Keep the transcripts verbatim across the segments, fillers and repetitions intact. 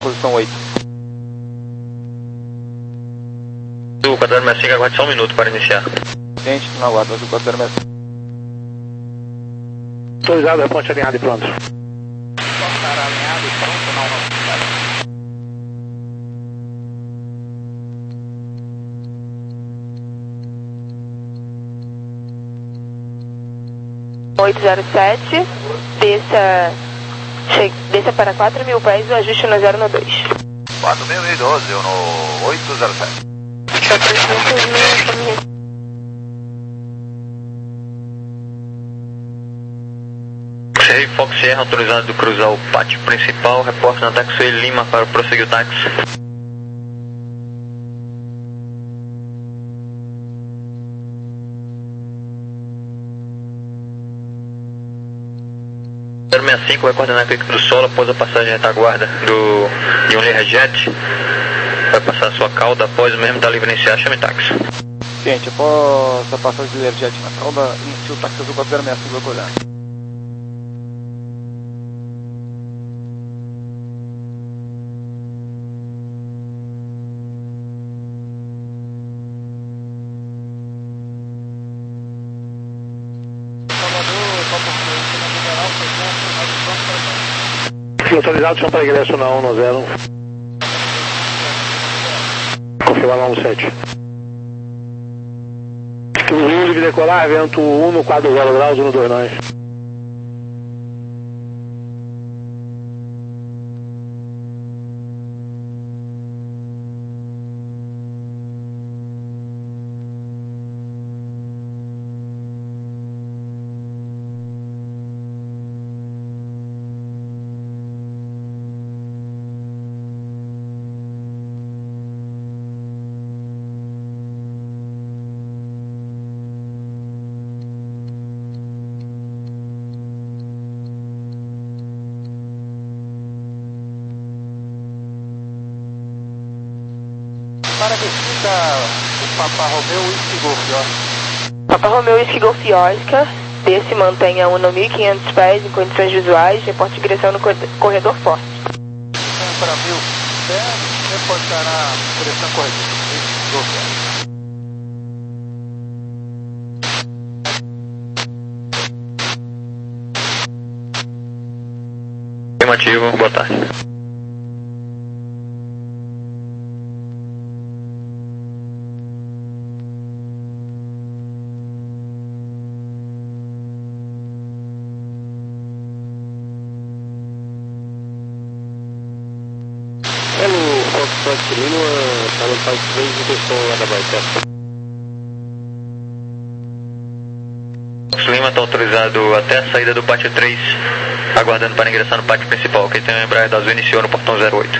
Posição oito. O quatro zero seis cinco, aguarde só um minuto para iniciar. Gente, não aguarda, o quatro zero seis cinco. Autorizado, reponte alinhado e pronto. Estar alinhado e pronto, não, não. oito zero sete, desça, che, desça para quatro mil pés, o ajuste no zero no dois. quatro mil e doze no oito zero sete. Xerri Fox Sierra, autorizado de cruzar o pátio principal, reporte na Taxi Lima para prosseguir o táxi. zero seis cinco vai coordenar a equipe do solo após a passagem de retaguarda do Yonli Rejet. Vai passar a sua cauda após o mesmo da livre iniciar, chame táxi. Gente, após a passagem de Learjet na cauda, inicia o táxi azul quatro zero seis cinco, vai olhar. Autorizado, chão para ingresso na um no zero. Confirmar na um sete. Esquilo um, livre decolar, vento um no quadro zero graus, um no dois nós. Para a descida, o Papa Romeu Whisky Golf Oscar. Papa Romeu Whisky Golf Oscar, desce e mantenha um no mil e quinhentos pés em condições visuais, reporte de direção no corredor forte. um para mil pés, reportará direção corredor. Whisky Golf Oscar. Afirmativo, boa tarde. Lima, está no Pátio três e questão lá da Baita. Fox Lima está autorizado até a saída do pátio três, aguardando para ingressar no pátio principal, que tem o Embraer da Azul iniciou no portão zero oito.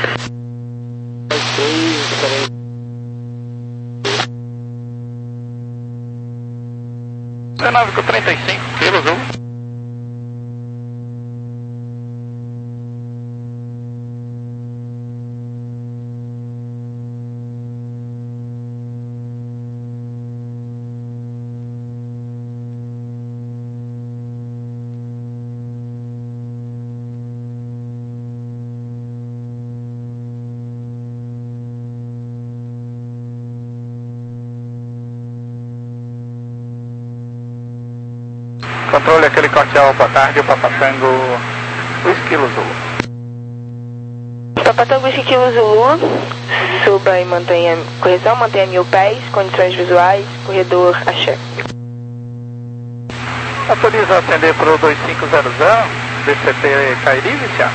dezenove com trinta e cinco, Kilo Azul. Controle aquele cordial, boa tarde, o Papatango Whisky Zulu. Papatango Whisky Zulu, suba e mantenha, correção, mantenha mil pés, condições visuais, corredor Axé. Autoriza a atender para o dois cinco zero zero, D C T Kairi, Viciano.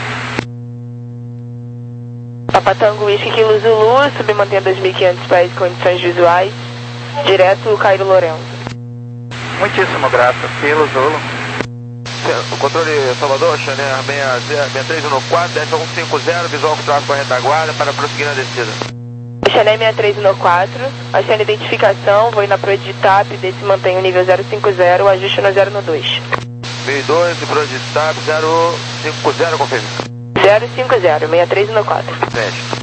Papatango Whisky Zulu, suba e mantenha dois mil e quinhentos pés, condições visuais, direto Cairo Lourenço. Muitíssimo grato, Kilo Zulu. O controle Salvador, Chanel seis três um quatro, desce um cinco zero, visual com tráfego com a retaguarda para prosseguir na descida. Chanel seis três um quatro, achando a identificação, vou ir na proa de T A P, desce e mantém o nível zero cinco zero, ajuste no zero no dois. mil e dois, proa de T A P, zero cinco zero, confirme. zero cinco zero, seis três um quatro. Teste.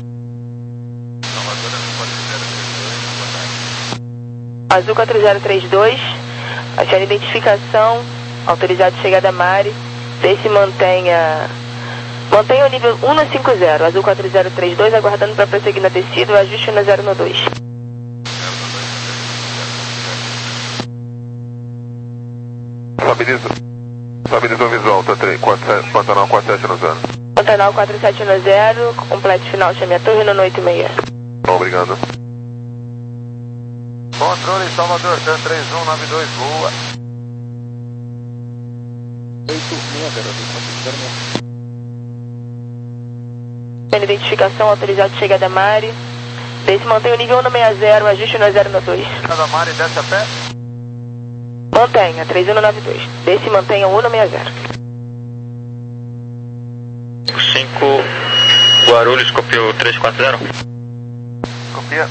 Azul quatro zero três dois, achando a identificação, autorizado de chegada a Mari, desce e mantenha Mantenha o nível um cinquenta, azul quatro zero três dois, aguardando para prosseguir na descida, o ajuste no zero no dois. Estabiliza. Estabilizou visual, tá três, quatro sete, Pantanal quatro sete no zero. Pantanal quatro sete no zero, complete final, chame a torre no oito seis. Bom, obrigado. Controle Salvador, Dan três um nove dois, boa. oito seis zero. Identificação, autorizado chegada Mari. Desce, mantém o nível um sessenta, ajuste no zero no dois. Chegada Mari, desce a pé. Mantenha, três um nove dois. Desce, mantenha o um sessenta. cinco, Guarulhos, copiou três quatro zero. Copia.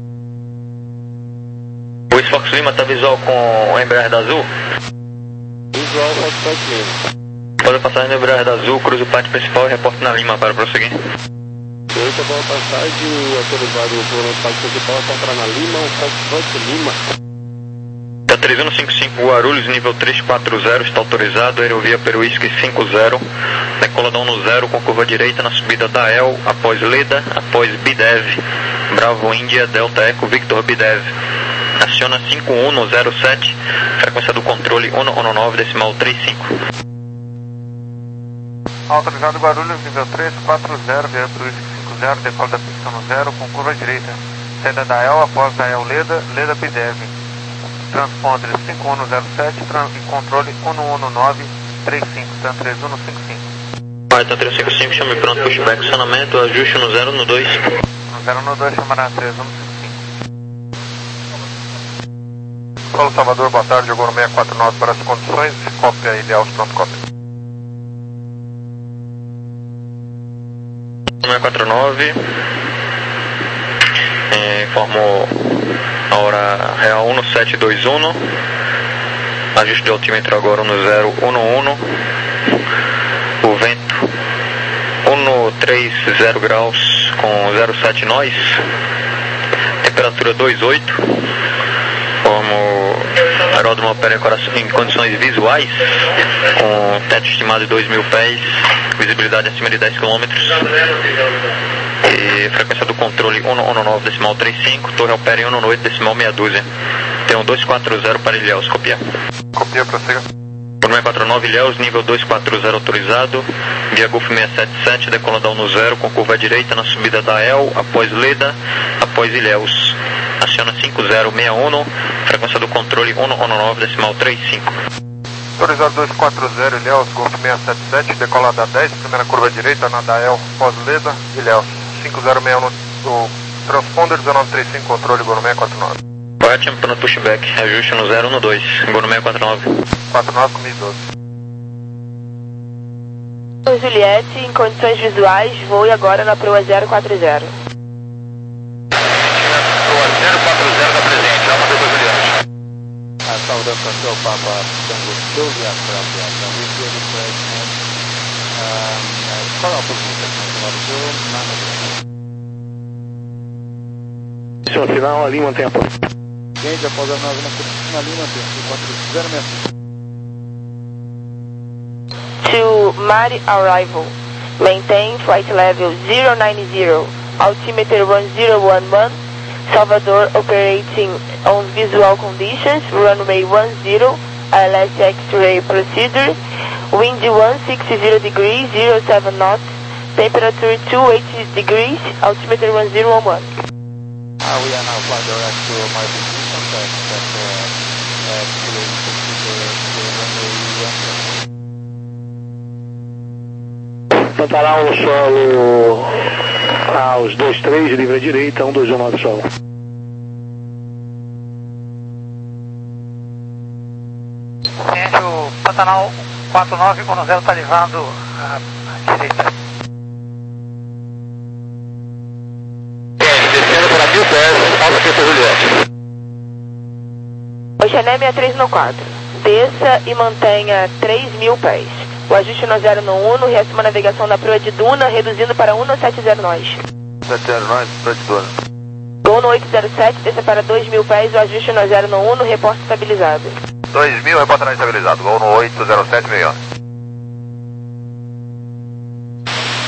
O Fox Lima tá visual com o Embraer da Azul. Visual Fox mesmo. Pode passar no Embraer da Azul, cruza o pátio principal e reporte na Lima para prosseguir. Oito boa passagem, autorizado por pátio principal, encontrar na Lima, o Fox Lima. Tá três um cinco cinco, Guarulhos, nível três quatro zero, está autorizado, aerovia Peruísque cinco zero, decoladão no zero com curva direita na subida da E L, após Leda, após Bidev, Bravo Índia, Delta Eco, Victor Bidev. Aciona cinco um zero sete, frequência do controle um um nove, decimal trinta e cinco. Autorizado Guarulhos, nível três quatro zero, via Peruísque cinco zero, decola da pista no zero com curva direita. Saída da E L, após da E L Leda, Leda Bidev. Transponder cinco um zero sete e controle um um nove três cinco, TAN três um cinco cinco. Vai, TAN três cinco cinco, chame pronto, pushback, acionamento, ajuste no zero no dois. No zero no dois, chamará três um cinco cinco. Paulo Salvador, boa tarde, Goro seis quatro nove para as condições, cópia ideal, pronto, cópia. seis quatro nove, é, informo a hora real um sete dois um, ajuste de altímetro agora no zero um um, o vento um três zero graus com zero sete nós, temperatura dois oito, formo aeródromo opera em condições visuais, com teto estimado de dois mil pés, visibilidade acima de dez quilômetros, e frequência do controle um um nove, decimal trinta e cinco, torre opera em um oito, decimal meia dúzia. Tem um dois quatro zero para Ilhéus, copia. Copia, prossiga. seis quatro nove, Ilhéus, nível dois quatro zero autorizado, via Golf seis sete sete, decoladão no zero, com curva direita na subida da E L, após Leda, após Ilhéus. Aciona cinco zero seis um, frequência do controle um um nove, decimal trinta e cinco. Autorizado dois quatro zero, Ilhéus, Golf seis sete sete, decolada dez, primeira curva direita na da E L, pós-Leda, Ilhéus, cinco zero seis um, o transponder um nove três cinco, controle Goro seis quatro nove. Correto, chame pronto, pushback, ajuste no zero no dois, Goro seis quatro nove. quatro nove com mil e doze. Juliette, em condições visuais, voe agora na proa zero quatro zero. Proa zero quatro zero está presente, já mandou para Juliette. A saudade para o seu Papa Tango Silvia, para a aviação, e o President, qual é a posição do Senhor final, ali mantém a posição. Gente, após a nave na linha, tem quatro zero seis. To Mari arrival, maintain flight level zero nine zero, altimeter one zero one one, Salvador operating on visual conditions, runway one zero, I L S X-ray procedure, wind one sixty degrees, zero seven knots, temperature two eighty degrees, altimeter one zero one one. Ah, we are now flying direct to my position, that, that, uh, uh, procedure to runway one zero. Pantanal no solo aos dois três, livre à direita, um dois um nove solo. Gente, o Pantanal quatro nove um zero está levando à, à direita. Descendo para mil pés, alta pista Juliette. Oceané seis três no quatro, desça e mantenha três mil pés. O ajuste no zero no um, reassuma a navegação na proa de Duna, reduzindo para um sete zero nós. sete zero nove, proa de Duna. um oito zero sete, desça para dois mil pés, o ajuste no zero no um, reporte estabilizado. dois mil, reportagem estabilizado, Gol no oito zero sete seis um.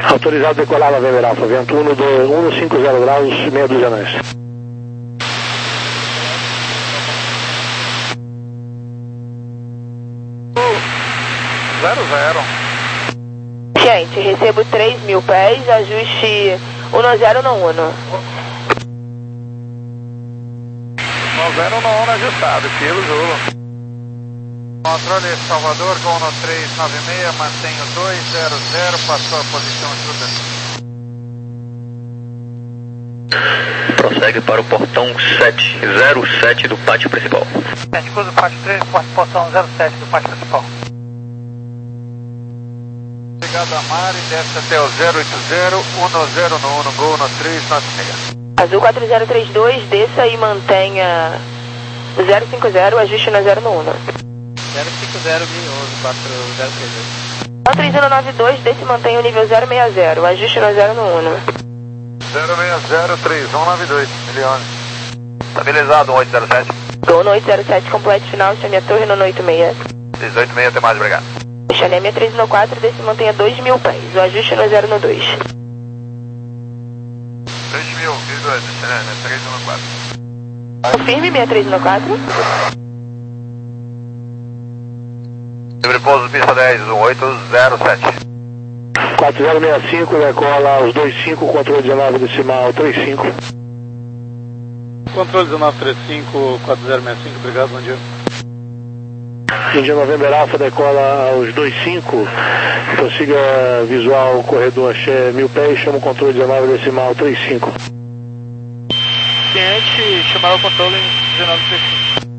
Autorizado a decolar na November Alpha, vento um cinco zero graus, meia dúzia nós. zero zero. Gente, recebo três mil pés, ajuste um zero no um. um zero no um ajustado, Kilo Zulu. Controle Salvador, Gol no três nove seis, mantenho dois zero zero, passou a posição ajuda. Prossegue para o portão sete zero sete do pátio principal. Escusa, pátio três, portão zero sete do pátio principal. Obrigado, Amari, desce até o zero oito zero, um zero no um, Gol no três nove seis. Azul quatro zero três dois, desça e mantenha o zero cinco zero, ajuste no zero no um. zero cinco zero, mil onze, quatro zero três dois. três zero nove dois, desce e mantenha o nível zero seis zero, ajuste no zero no um. zero seis zero três um nove dois, mil onze. Estabilizado, um oito zero sete. Gol no oito zero sete, complete final, chame a torre no oito seis. dezoito seis, até mais, obrigado. Xanem três no quatro, desce e mantenha dois mil pés, o ajuste no zero no dois. três mil, dois, três um quatro. Confirme, sessenta e três no quatro. Livre pouso, pista dez, um oito zero sete. quatro zero seis cinco, decola os dois cinco, controle dezenove decimal três cinco. Controle dezenove três cinco, quatro zero seis cinco, obrigado, bom dia. India November Alpha, decola aos dois cinco, prossiga visual corredor Axé mil pés, chama o controle dezenove decimal três cinco. Cliente, chamar o controle dezenove três cinco.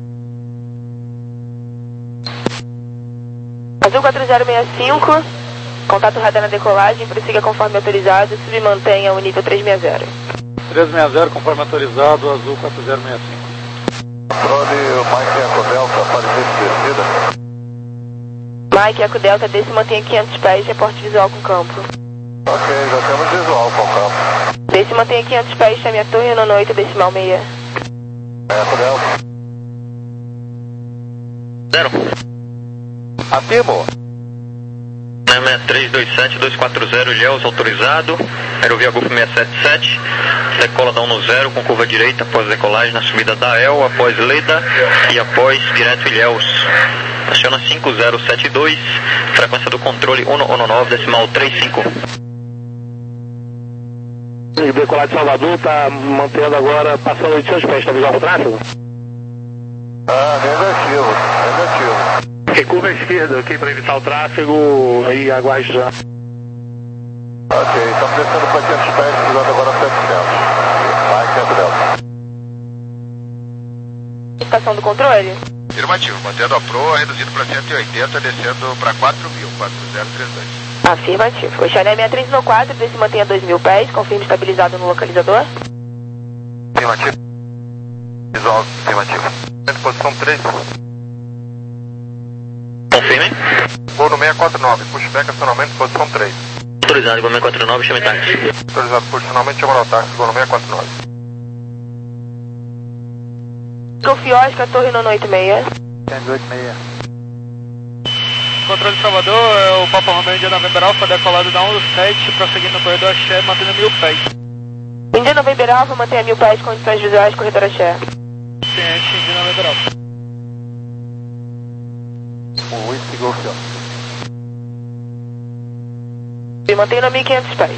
Azul quatro zero seis cinco, contato radar na decolagem, prossiga conforme autorizado, submantenha o nível três seis zero. três seis zero, conforme autorizado, Azul quatro zero seis cinco. Controle, Mike Eco Delta, aparecente descida. Mike Eco Delta, desce e mantenha quinhentos pés, reporte visual com campo. Ok, já temos visual com o campo. Desce e mantenha quinhentos pés, chame a torre no oito decimal seis. Eco Delta. Zero. Afirmo. seis três dois sete dois quatro zero, Ilhéus, autorizado. Aerovia Golf seis sete sete. Decola da um no zero com curva direita após decolagem na subida da E L, após Leda e após direto Ilhéus. Aciona cinco zero sete dois, frequência do controle um nove decimal três cinco. O decolar de Salvador está mantendo agora, passando oitocentos pés, está visual para o tráfego? Ah, negativo, negativo. Ok, curva à esquerda, ok, para evitar o tráfego, aí aguarde já. Ok, estamos descendo para quinhentos pés, pisando agora setecentos. Mike Eco Delta. Estação do controle? Afirmativo, mantendo a proa, reduzindo para cento e oitenta, descendo para quatro mil, quatro zero três dois. Afirmativo. O Xanem sessenta e três no quatro, desce e mantenha dois mil pés, confirme estabilizado no localizador. Afirmativo. Visual, afirmativo. Posição três. Confirme. Voo no seiscentos e quarenta e nove, pushback acionamento, posição três. Autorizado, Gol seis quatro nove, chame táxi. Autorizado, posicionamento, chama no táxi, voo no seiscentos e quarenta e nove. Confiosca, torre no oito seis. oito seis. Controle de Salvador, é o Papa Romeo India November Alpha, decolado da um sete, prosseguindo no corredor Axé, mantendo mil pés. India November Alpha, mantenha mil pés, condições visuais, corredor Axé. Cliente, India November Alpha. O Whisky Golf. E mantenha no mil e quinhentos pés.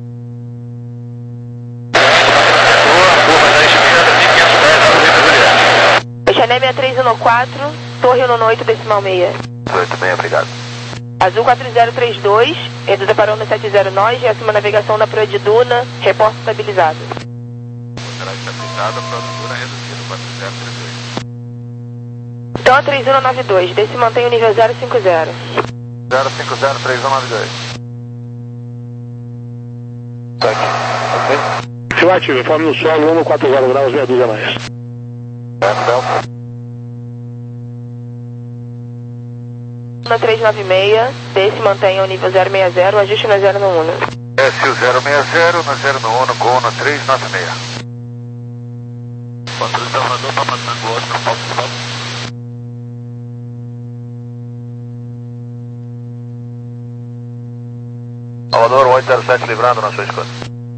O Xanem sessenta e três no quatro, torre no oito decimal seis. oito seis, obrigado. Azul quatro zero três dois, reduza para um sete zero nós, reassuma a navegação na proa de Duna, reporte estabilizado. Será estabilizada, proa de Duna reduzido, quatro zero três dois. Então a três um nove dois, desce e mantém o nível zero cinco zero. zero cinco zero três um nove dois. Tá aqui. Ok. Afirmativo, informe no solo, um quatro zero graus, meia dúzia mais. Eco Delta. Na três nove seis, desce e mantenha o nível zero seis zero, ajuste no zero no um. S U zero seis zero, no zero no um, Gol no três nove seis. Controle Salvador, Papa Tango Oscar, falso stop. Salvador, oito zero sete livrando na sua escuta.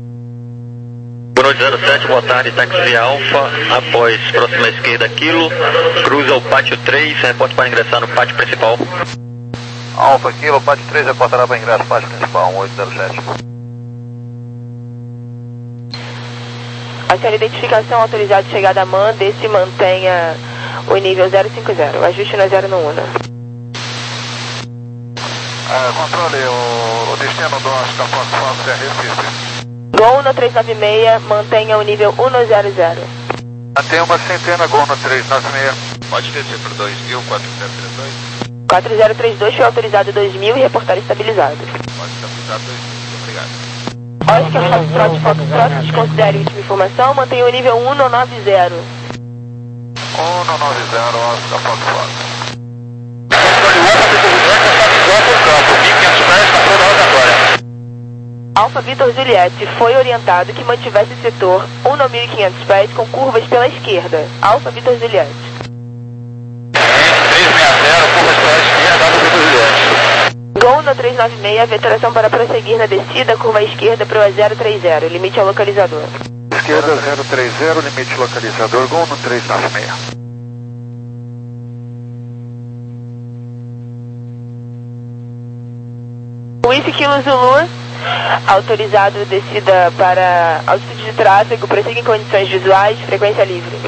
oito zero sete, boa tarde, táxi via Alfa, após próxima esquerda quilo, cruza o pátio três, reporte para ingressar no pátio principal. Alfa Kilo, pátio três, reportará para ingresso pátio principal, oito zero sete. A senhora identificação autorizada de chegada a MAN, desse mantenha o nível zero cinco zero, ajuste na zero no Una. Ah, controle, o, o destino do nosso Fox Fox é Recife. Gol no trezentos e noventa e seis, mantenha o nível cento. Mantém uma centena, Gol no trezentos e noventa e seis. Pode descer para dois mil, quatro zero três dois. quatro zero três dois foi autorizado dois mil e reportar estabilizado. Pode estabilizar dois mil, obrigado. Oscar Foxtrot Foxtrot, desconsidere a última informação, mantenha o nível cento e noventa. cento e noventa, Oscar Fox Fox. Alfa Vitor Juliette foi orientado que mantivesse o setor um mil e quinhentos pés com curvas pela esquerda. Alfa Vitor Juliette. trezentos e sessenta, curvas pela esquerda, Alfa Vitor Juliette. Gol no trezentos e noventa e seis, veteração para prosseguir na descida, curva esquerda para o zero trinta, limite ao localizador. Esquerda zero trinta, limite localizador, Gol no trezentos e noventa e seis. Whisky Kilo Zulu, autorizado descida para altitude de tráfego, prossiga em condições visuais, frequência livre.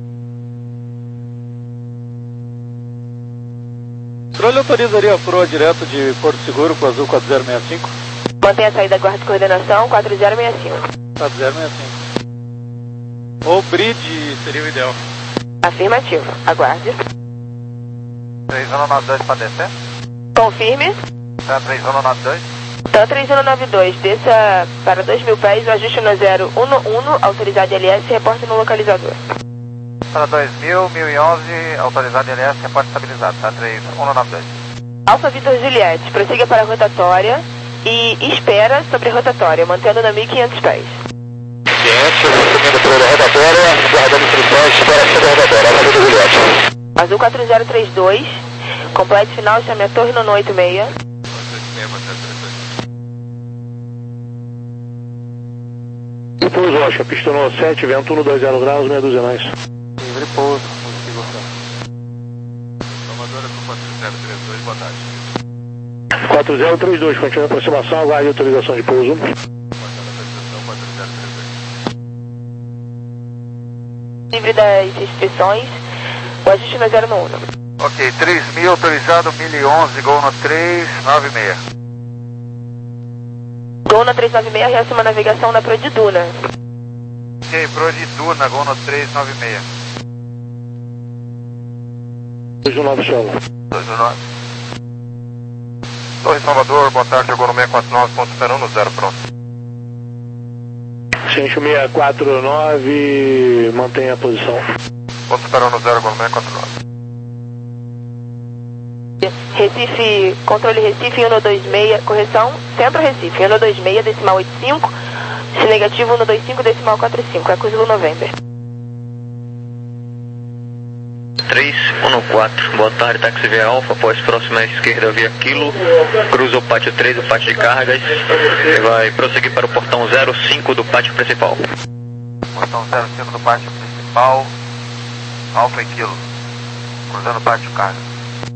O controle autorizaria a proa direto de Porto Seguro com o Azul quatro zero seis cinco? Mantenha a saída guarda de coordenação quatro zero seis cinco. quatro zero seis cinco. Ou bridge seria o ideal. Afirmativo, aguarde. três um nove dois para descer. Confirme. Tá, três um nove dois. Tá, três um nove dois, desça para dois mil pés, o ajuste no zero um um, autorizado L S, reporte no localizador. Para dois mil, mil e onze, autorizado L S, reporte estabilizado, tá, três um nove dois. Alfa Vitor Juliette, prossiga para a rotatória e espera sobre a rotatória, mantendo na mil e quinhentos pés. quinhentos, seguindo para a rotatória, guardando instruções, espera sobre a rotatória, Alfa Vitor Juliette. Azul quatro zero três dois, complete final, chame a torre no oito seis. Pouso, Oscar, pistonou sete, vento um, dois zero graus, meia dúzia mais. Livre pouso, Salvador, quatro zero três dois, boa tarde. quatro zero três dois, continua a aproximação, aguarde autorização de pouso. Livre das inscrições, o ajuste no zero no um. Ok, três mil autorizado, mil e onze, Gol no três nove seis. Gol na trezentos e noventa e seis, reaça uma navegação na Pro de Duna. Ok, Pro de Duna, Gol no três nove seis. dois um nove solo. dois um nove. Torre Salvador, boa tarde, Gol no seiscentos e quarenta e nove, ponto esperando no zero, pronto. Ciente seiscentos e quarenta e nove, mantenha a posição. Ponto esperando no zero, Gol no seiscentos e quarenta e nove. Recife, controle Recife, cento e vinte e seis, correção, Centro Recife, cento e vinte e seis, decimal oitenta e cinco, se negativo, cento e vinte e cinco, decimal quarenta e cinco, Eco Zulu November. três um quatro, boa tarde, táxi via Alfa, após próxima esquerda via Kilo, cruza o pátio três, o pátio de cargas, e vai prosseguir para o portão zero cinco do pátio principal. Portão zero cinco do pátio principal, Alfa e Kilo, cruzando o pátio de carga.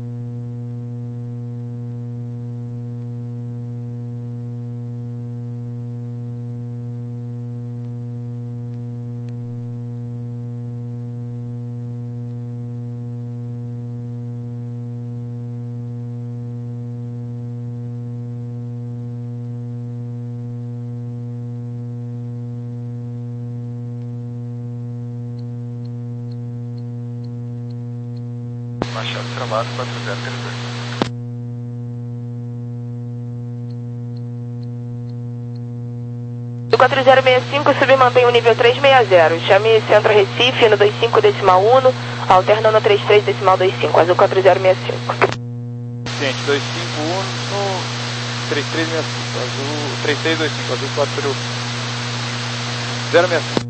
Machado Travado, quatro zero três dois. Do quatro zero seis cinco, submantém o nível trezentos e sessenta, chame Centro Recife, no vinte e cinco, decimal um, alterna no trinta e três, decimal vinte e cinco, azul quatro zero seis cinco. Gente, dois cinco um, três três seis cinco, azul, três três dois cinco, azul quatro zero seis cinco.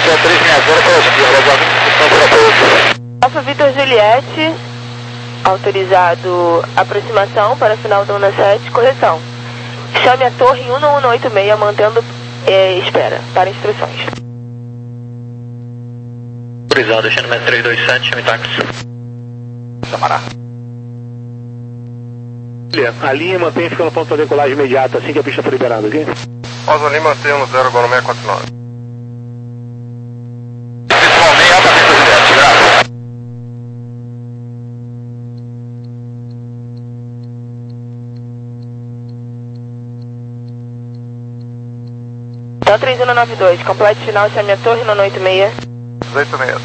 três seis zero para a esquerda, aguardo instrução para pouco. Alfa Vitor Juliette, autorizado aproximação para final da U N A sete, correção. Chame a torre em um um oito seis, mantendo é, espera para instruções. Autorizado, deixando metro três dois sete, chame táxi. Chamará. A linha mantém ficando pronto para decolagem imediata assim que a pista for liberada, ok? Oswald Lima, mantém no zero, agora no seis quatro nove. Pessoal, meia alta Vitor Juliette, graças. Então três um nove dois, complete final, chame a torre no oito seis. oito seis.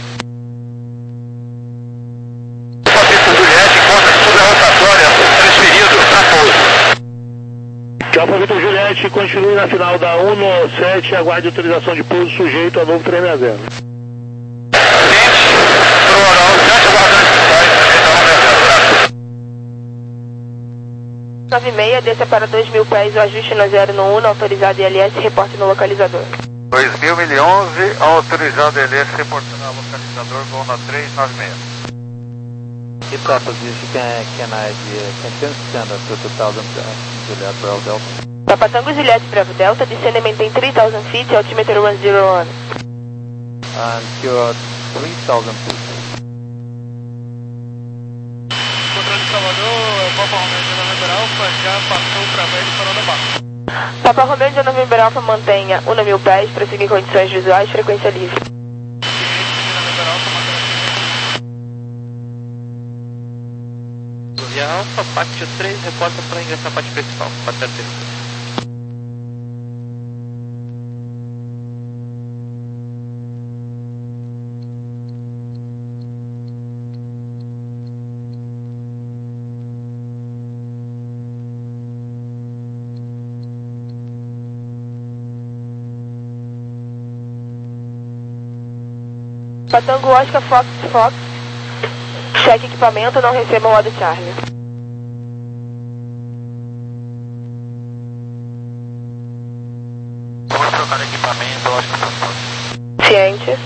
Vitor Juliette, encontra sobre a rotatória, transferido para pouso. Alfa Vitor Juliette, continue na final da U N A sete, aguarde autorização de pouso sujeito a novo três seis zero. nove seis, desça para dois mil pés, o ajuste no zero no um, autorizado I L S, reporte no localizador. dois mil e onze, autorizado I L S, reportando ao localizador, voo na três nove seis. Ita position can, can I be, can ten standard to two thousand Juliet Bravo Delta. Papa Tango Juliette Bravo Delta, descending maintain three thousand feet, altimeter one zero one. And you're three thousand feet. Controle de Salvador, Papa Romeo de November Alpha, já passou para velho farol da barra. Papa Romeo de November Alpha, mantenha um mil pés, prosseguir em condições visuais, frequência livre. Alfa, pátio três, reporta para ingressar a parte principal, pátio três. Patango Oscar Fox Fox, cheque equipamento, não recebam modo Charlie. Vamos trocar equipamento, Oscar Fox Fox. Ciente.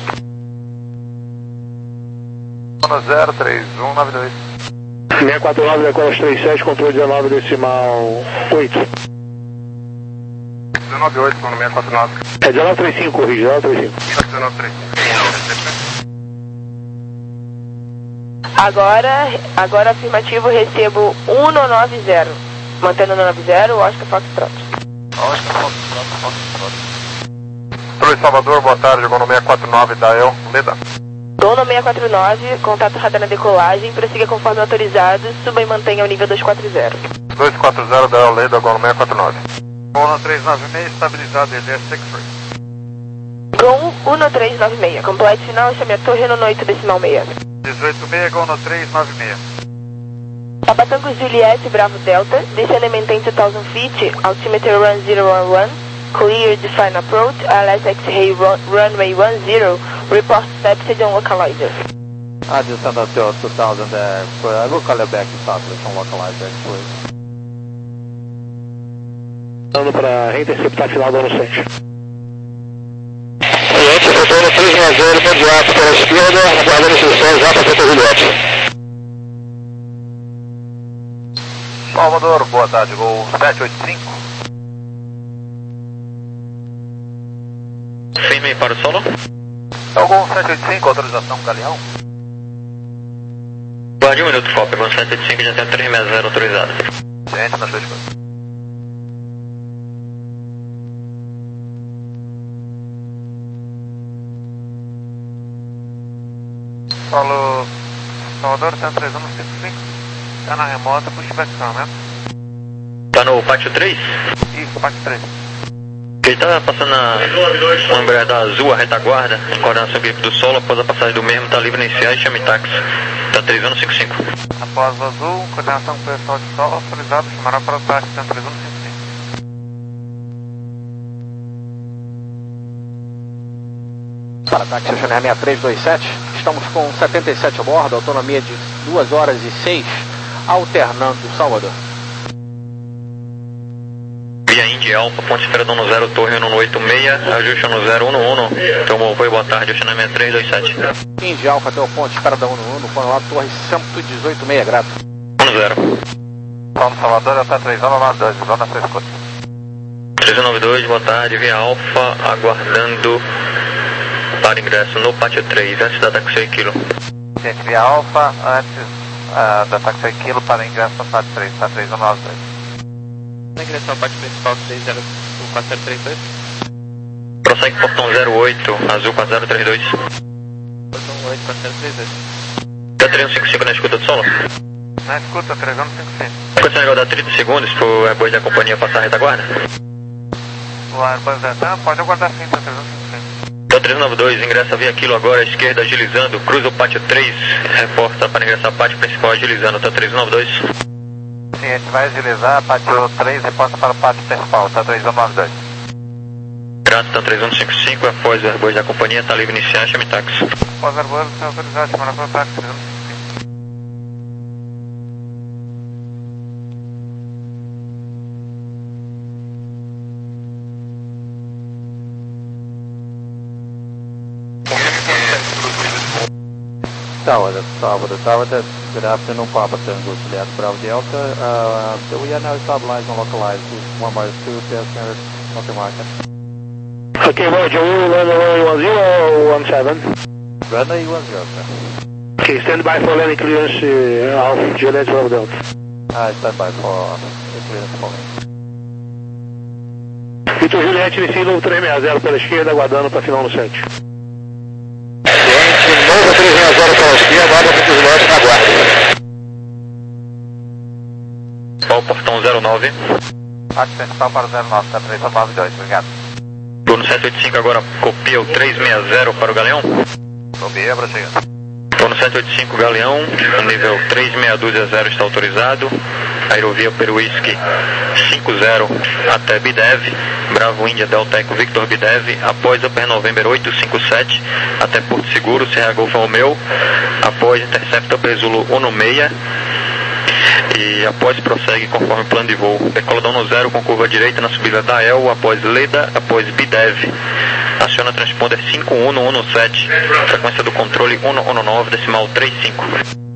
zero três um nove dois. seis quatro nove, decola três sete, controle dezenove decimal oito. dezenove oito, no seis quatro nove. É dezenove trinta e cinco, corrige, dezenove trinta e cinco. dezenove trinta e cinco. Agora, agora afirmativo, recebo um nove zero. Mantendo no nove zero, Oscar Foxtrot. Oscar Fox Fox Fox Fox. Torre Salvador, boa tarde, agora no seis quatro nove da El, Leda. Dono seis quatro nove, contato radar na decolagem, prossiga conforme autorizado, suba e mantenha o nível dois quatro zero. dois quatro zero da El, Leda, agora no seis quatro nove. Voo na três nove seis, estabilizado, ele é seis três. Gol um três nove seis, complete final, chame a torre no oito decimal seis. dezoito seis, gol no três nove seis. Papa Tango Juliette Bravo Delta, descending maintain two thousand feet, altimeter one zero one one, clear define approach, L S X-ray run, runway one zero, report steps on localizer. I just sent out your two thousand there, so I will call you back in Southwest on localizer, please. Dando para reinterceptar a final da U N A sete. Juliette, retorno três seis zero, imediato para a esquerda, aguardando instruções, Alfa Vitor Juliette. Salvador, boa tarde, gol sete oito cinco. Firme para o solo. É o gol sete oito cinco, autorização Galeão. Guarde um minuto, Foca, gol sete oito cinco, já tem três seis zero autorizado. Ciente nas duas coisas. Paulo, Salvador, cento e três um cinco cinco. Tá na remota, pushback cam, né? Tá no pátio três? Isso, pátio três. Ele tá passando na uma embreada azul, a retaguarda, em coordenação com a equipe do solo, após a passagem do mesmo, tá livre iniciar e chame táxi. Tá três um cinco cinco. Após o azul, coordenação com o pessoal de solo, autorizado, chamará para o táxi cento e três um cinco cinco. Para táxi Oceaneer seis três dois sete, estamos com setenta e sete a bordo, autonomia de duas horas e seis, alternando Salvador. Via Indy Alfa, ponte esperador no zero, torre um oito seis, ajuste no zero um um, tomou apoio, boa tarde, acionamento três dois sete. Indy Alfa, teu ponte esperador um um, põe lá, torre cento e dezoito seis, grato. um zero. Vamos, Salvador, até três um nove dois, zona seis escuta. três um nove dois, boa tarde, Via Alfa, aguardando para ingresso no pátio três, antes da taxi Kilo. Gente, Via Alfa, antes uh, da taxi Kilo para ingresso no pátio três, tá três um nove dois. Ingresso ao pátio principal três zero quatro zero três dois. Prossegue portão zero oito, azul quatro zero três dois. Portão oito quatro zero três dois. Tá três um cinco cinco na escuta do solo? Na escuta, três um cinco cinco. Quando você aguardar trinta segundos pro Airbus da companhia passar a retaguarda? O Airbus da pode aguardar sim, tá três um cinco cinco. Tá três nove dois, ingressa via Kilo agora, à esquerda agilizando, cruza o pátio três, reporta para ingressar pátio principal agilizando, tá três nove dois. Sim, a gente vai agilizar, pátio três, reporta para o pátio principal, tá três um nove dois. Grato, tá três um cinco cinco, após o Airbus da companhia, tá livre iniciar, chame táxi. Após o Airbus, você autorizado, chamando para o táxi três um cinco cinco. Tower, Salvador, Tower, good afternoon, Papa Tango, Juliet Bravo Delta. Uh, so we are now stabilized and localized with one by two, passenger, North Market. Okay, Roger, we will land runway one zero or one seven. Runway one zero, sir. Okay, stand by for landing clearance uh, of Juliet Bravo Delta. Uh, stand by for uh, clearance following. Vitor Juliette, inicia novo três seis zero pela esquerda, aguardando para final no sete. Novo três seis zero pela esquerda, aguarda Vitor Juliette na guarda. Qual portão zero nove? Pátio principal para o zero nove, tá três um nove dois, obrigado. Turno sete oito cinco agora copia o três seis zero para o Galeão. Copia, prossiga. Turno sete oito cinco Galeão, nível três seis dois zero está autorizado. Aerovia Peruísque cinco zero até Bidev, Bravo Índia Delta Eco Victor Bidev, após Upper November oito cinco sete até Porto Seguro, Serra Golfo Romeu, após Interceptor Zulu um seis e após prossegue conforme plano de voo. Decola da um zero com curva direita na subida da El, após Leda, após Bidev. Aciona transponder cinco um um sete, frequência do controle um um nove, decimal trinta e cinco.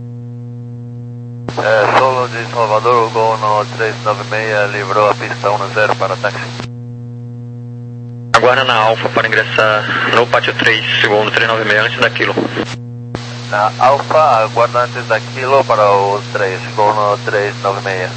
É, solo de Salvador, o Gol no três nove seis livrou a pista um zero para táxi. Aguarda na Alfa para ingressar no pátio três, segundo três nove seis, antes daquilo. Na Alfa, aguarda antes daquilo para o três, Gol no três nove seis.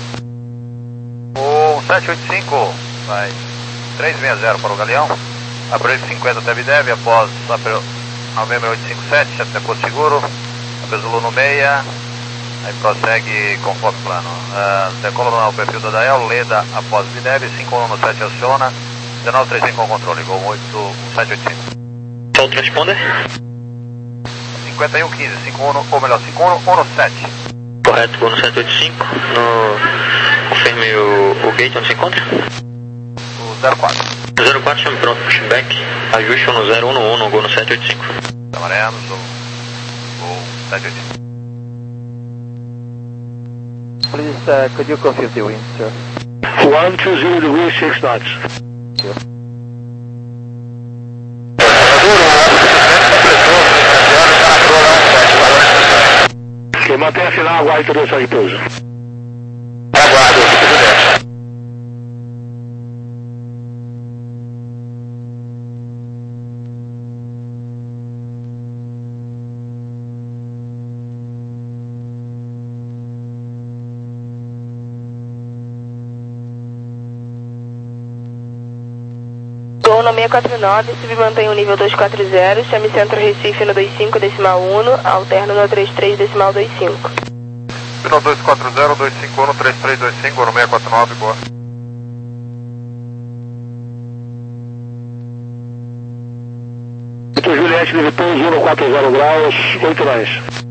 O sete oito cinco vai três seis zero para o Galeão, abriu cinquenta até Bidev, após November oito cinco sete até Porto Seguro, Zulu no seis. Aí prossegue conforme plano. Uh, decola no perfil da Dael, Leda após Bidev, cinco um sete aciona, dezenove trinta e cinco com controle, Gol oito sete oito cinco. Só o transponder? cinquenta e um quinze, cinco um, ou melhor, cinco um um sete. Correto, Gol no sete oito cinco. No... Confirme o, o gate onde se encontra? O zero quatro. zero quatro, chame pronto, pushback, ajuste no zero um um, Gol no sete oito cinco. Amarelo, Gol sete oito cinco. Please, uh, could you confirm the wind, sir? one two zero degrees, six knots. Sure. Ok, mantenha a final, aguarde introdução de pouso. Aguardo, Vitor Juliette. Gol no seis quatro nove, submantém o nível dois quatro zero, chame Centro Recife no dois cinco decimal um, alterno no trinta e três decimal vinte e cinco. Final dois quatro zero, dois cinco um, três três dois cinco, no seis quatro nove, boa. Vitor Juliette, nível pouso, um quatro zero graus, oito nós.